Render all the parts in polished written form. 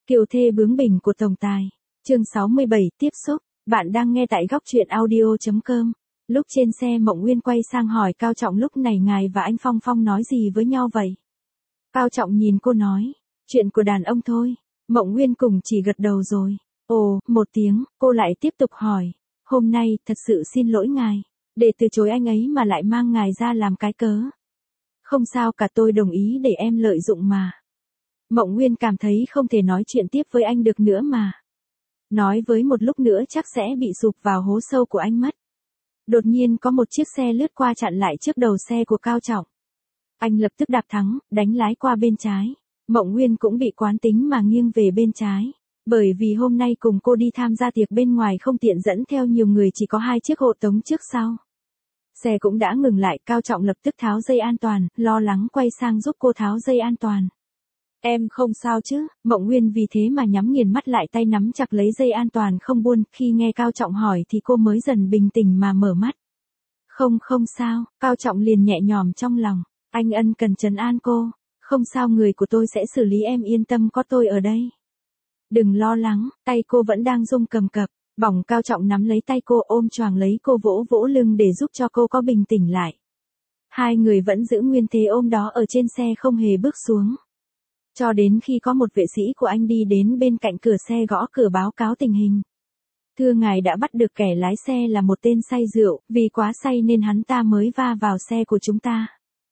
Kiều thê bướng bỉnh của tổng tài. Chương 67, tiếp xúc. Bạn đang nghe tại góc truyện audio.com. Lúc trên xe Mộng Nguyên quay sang hỏi Cao Trọng lúc này ngài và anh Phong Phong nói gì với nhau vậy? Cao Trọng nhìn cô nói, chuyện của đàn ông thôi. Mộng Nguyên cùng chỉ gật đầu rồi. Ồ, một tiếng, cô lại tiếp tục hỏi. Hôm nay, thật sự xin lỗi ngài. Để từ chối anh ấy mà lại mang ngài ra làm cái cớ. Không sao cả, tôi đồng ý để em lợi dụng mà. Mộng Nguyên cảm thấy không thể nói chuyện tiếp với anh được nữa mà. Nói với một lúc nữa chắc sẽ bị sụp vào hố sâu của anh mất. Đột nhiên có một chiếc xe lướt qua chặn lại trước đầu xe của Cao Trọng. Anh lập tức đạp thắng, đánh lái qua bên trái. Mộng Nguyên cũng bị quán tính mà nghiêng về bên trái. Bởi vì hôm nay cùng cô đi tham gia tiệc bên ngoài không tiện dẫn theo nhiều người, chỉ có 2 chiếc hộ tống trước sau. Xe cũng đã ngừng lại, Cao Trọng lập tức tháo dây an toàn, lo lắng quay sang giúp cô tháo dây an toàn. Em không sao chứ? Mộng Nguyên vì thế mà nhắm nghiền mắt lại, tay nắm chặt lấy dây an toàn không buông. Khi nghe Cao Trọng hỏi thì cô mới dần bình tĩnh mà mở mắt. Không sao, Cao Trọng liền nhẹ nhõm trong lòng. Anh ân cần trấn an cô. Không sao, người của tôi sẽ xử lý, em yên tâm, có tôi ở đây. Đừng lo lắng, tay cô vẫn đang run cầm cập. Bỏng Cao Trọng nắm lấy tay cô, ôm choàng lấy cô, vỗ vỗ lưng để giúp cho cô có bình tĩnh lại. Hai người vẫn giữ nguyên thế ôm đó ở trên xe, không hề bước xuống. Cho đến khi có một vệ sĩ của anh đi đến bên cạnh cửa xe, gõ cửa báo cáo tình hình. Thưa ngài, đã bắt được kẻ lái xe là một tên say rượu, vì quá say nên hắn ta mới va vào xe của chúng ta.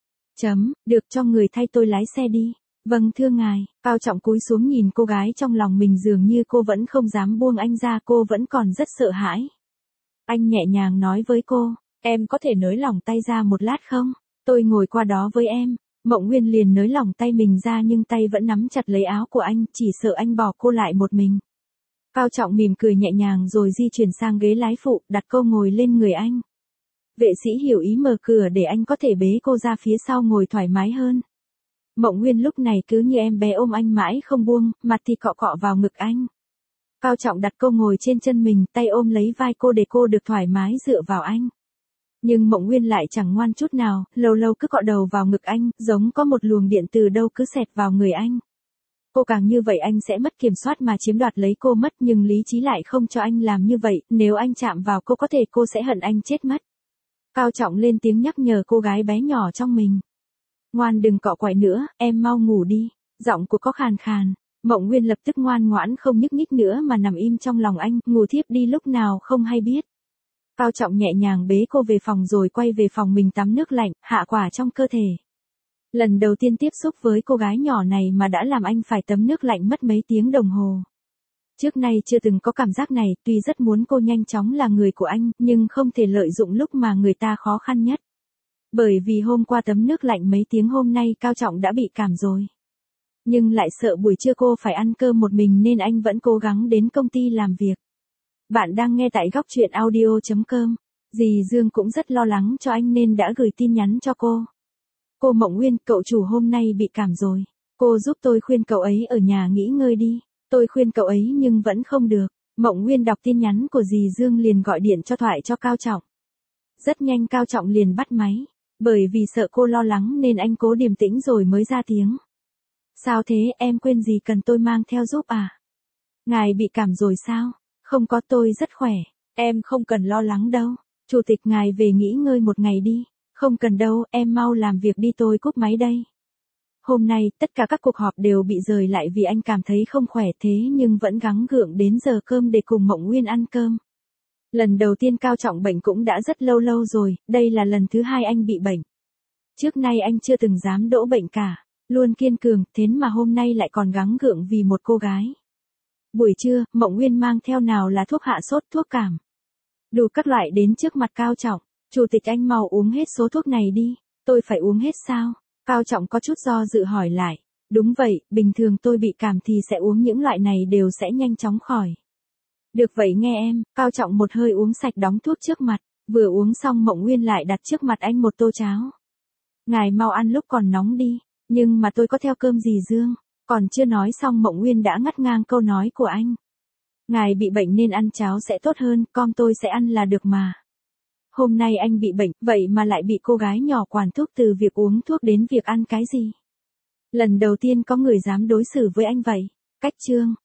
Được, cho người thay tôi lái xe đi. Vâng thưa ngài. Cao Trọng cúi xuống nhìn cô gái trong lòng mình, dường như cô vẫn không dám buông anh ra, cô vẫn còn rất sợ hãi. Anh nhẹ nhàng nói với cô, em có thể nới lỏng tay ra một lát không? Tôi ngồi qua đó với em. Mộng Nguyên liền nới lỏng tay mình ra nhưng tay vẫn nắm chặt lấy áo của anh, chỉ sợ anh bỏ cô lại một mình. Cao Trọng mỉm cười nhẹ nhàng rồi di chuyển sang ghế lái phụ, đặt cô ngồi lên người anh. Vệ sĩ hiểu ý mở cửa để anh có thể bế cô ra phía sau ngồi thoải mái hơn. Mộng Nguyên lúc này cứ như em bé ôm anh mãi không buông, mặt thì cọ cọ vào ngực anh. Cao Trọng đặt cô ngồi trên chân mình, tay ôm lấy vai cô để cô được thoải mái dựa vào anh. Nhưng Mộng Nguyên lại chẳng ngoan chút nào, lâu lâu cứ cọ đầu vào ngực anh, giống có một luồng điện từ đâu cứ xẹt vào người anh. Cô càng như vậy anh sẽ mất kiểm soát mà chiếm đoạt lấy cô mất, nhưng lý trí lại không cho anh làm như vậy, nếu anh chạm vào cô có thể cô sẽ hận anh chết mất. Cao Trọng lên tiếng nhắc nhở cô gái bé nhỏ trong mình. Ngoan, đừng cọ quậy nữa, em mau ngủ đi. Giọng của có khàn khàn. Mộng Nguyên lập tức ngoan ngoãn không nhúc nhích nữa mà nằm im trong lòng anh, ngủ thiếp đi lúc nào không hay biết. Cao Trọng nhẹ nhàng bế cô về phòng rồi quay về phòng mình tắm nước lạnh, hạ quả trong cơ thể. Lần đầu tiên tiếp xúc với cô gái nhỏ này mà đã làm anh phải tắm nước lạnh mất mấy tiếng đồng hồ. Trước nay chưa từng có cảm giác này, tuy rất muốn cô nhanh chóng là người của anh, nhưng không thể lợi dụng lúc mà người ta khó khăn nhất. Bởi vì hôm qua tắm nước lạnh mấy tiếng, hôm nay Cao Trọng đã bị cảm rồi. Nhưng lại sợ buổi trưa cô phải ăn cơm một mình nên anh vẫn cố gắng đến công ty làm việc. Bạn đang nghe tại góc truyện audio.com. Dì Dương cũng rất lo lắng cho anh nên đã gửi tin nhắn cho cô. Cô Mộng Nguyên, cậu chủ hôm nay bị cảm rồi. Cô giúp tôi khuyên cậu ấy ở nhà nghỉ ngơi đi. Tôi khuyên cậu ấy nhưng vẫn không được. Mộng Nguyên đọc tin nhắn của dì Dương liền gọi điện cho thoại cho Cao Trọng. Rất nhanh Cao Trọng liền bắt máy. Bởi vì sợ cô lo lắng nên anh cố điềm tĩnh rồi mới ra tiếng. Sao thế, em quên gì cần tôi mang theo giúp à? Ngài bị cảm rồi sao? Không có, tôi rất khỏe. Em không cần lo lắng đâu. Chủ tịch ngài về nghỉ ngơi một ngày đi. Không cần đâu, em mau làm việc đi, tôi cúp máy đây. Hôm nay, tất cả các cuộc họp đều bị dời lại vì anh cảm thấy không khỏe, thế nhưng vẫn gắng gượng đến giờ cơm để cùng Mộng Nguyên ăn cơm. Lần đầu tiên Cao Trọng bệnh cũng đã rất lâu rồi, đây là lần thứ 2 anh bị bệnh. Trước nay anh chưa từng dám đỗ bệnh cả, luôn kiên cường, thế mà hôm nay lại còn gắng gượng vì một cô gái. Buổi trưa, Mộng Nguyên mang theo nào là thuốc hạ sốt, thuốc cảm. Đủ các loại đến trước mặt Cao Trọng. Chủ tịch anh mau uống hết số thuốc này đi. Tôi phải uống hết sao? Cao Trọng có chút do dự hỏi lại. Đúng vậy, bình thường tôi bị cảm thì sẽ uống những loại này đều sẽ nhanh chóng khỏi. Được vậy nghe em. Cao Trọng một hơi uống sạch đóng thuốc trước mặt. Vừa uống xong Mộng Nguyên lại đặt trước mặt anh một tô cháo. Ngài mau ăn lúc còn nóng đi. Nhưng mà tôi có theo cơm dì Dương. Còn chưa nói xong Mộng Nguyên đã ngắt ngang câu nói của anh. Ngài bị bệnh nên ăn cháo sẽ tốt hơn, con tôi sẽ ăn là được mà. Hôm nay anh bị bệnh, vậy mà lại bị cô gái nhỏ quản thúc, từ việc uống thuốc đến việc ăn cái gì. Lần đầu tiên có người dám đối xử với anh vậy. Cách chương.